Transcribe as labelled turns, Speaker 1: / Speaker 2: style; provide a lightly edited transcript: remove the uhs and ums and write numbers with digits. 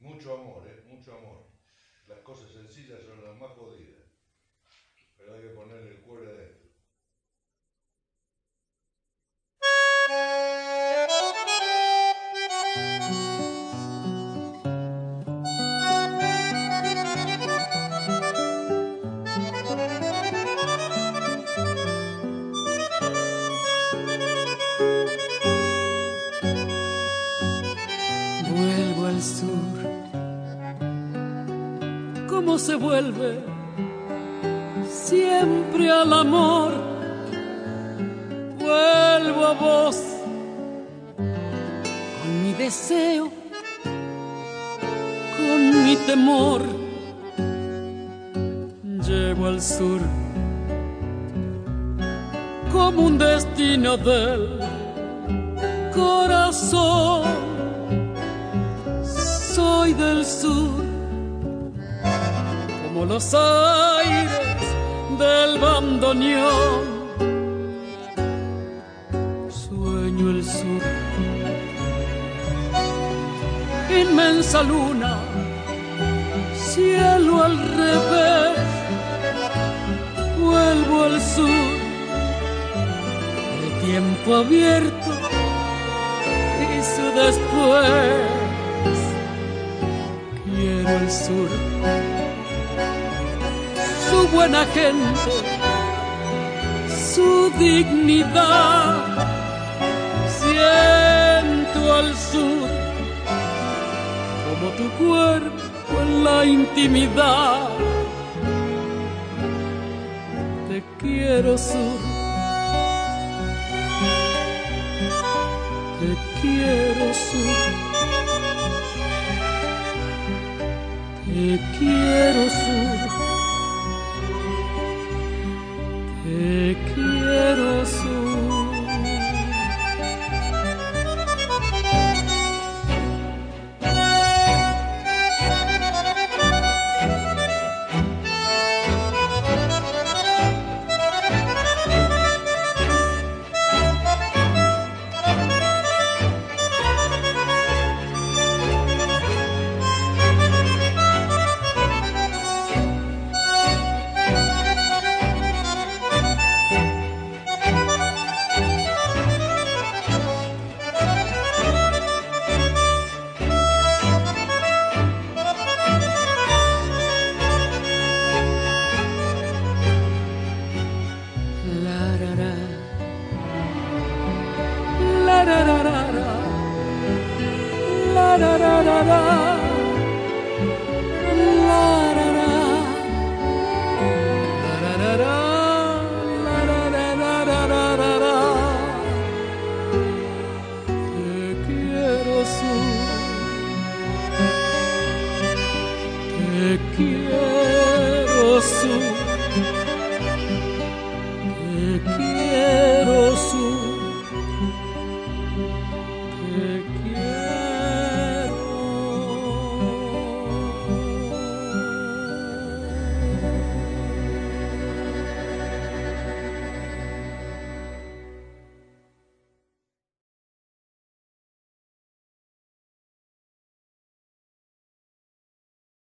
Speaker 1: Mucho amor, mucho amor. Las cosas sencillas son las más jodidas, pero hay que ponerle el cuero adentro.
Speaker 2: Vuelvo al sur, ¿cómo se vuelve? Siempre al amor. Vuelvo a vos con mi deseo, con mi temor. Llevo al sur como un destino del corazón. Soy del sur como los aires del bandoneón. Sueño el sur, inmensa luna, cielo al revés. Vuelvo al sur, el tiempo abierto y su después. Quiero el sur, su buena gente, su dignidad. Siento al sur como tu cuerpo en la intimidad. Te quiero sur, te quiero sur, te quiero sur.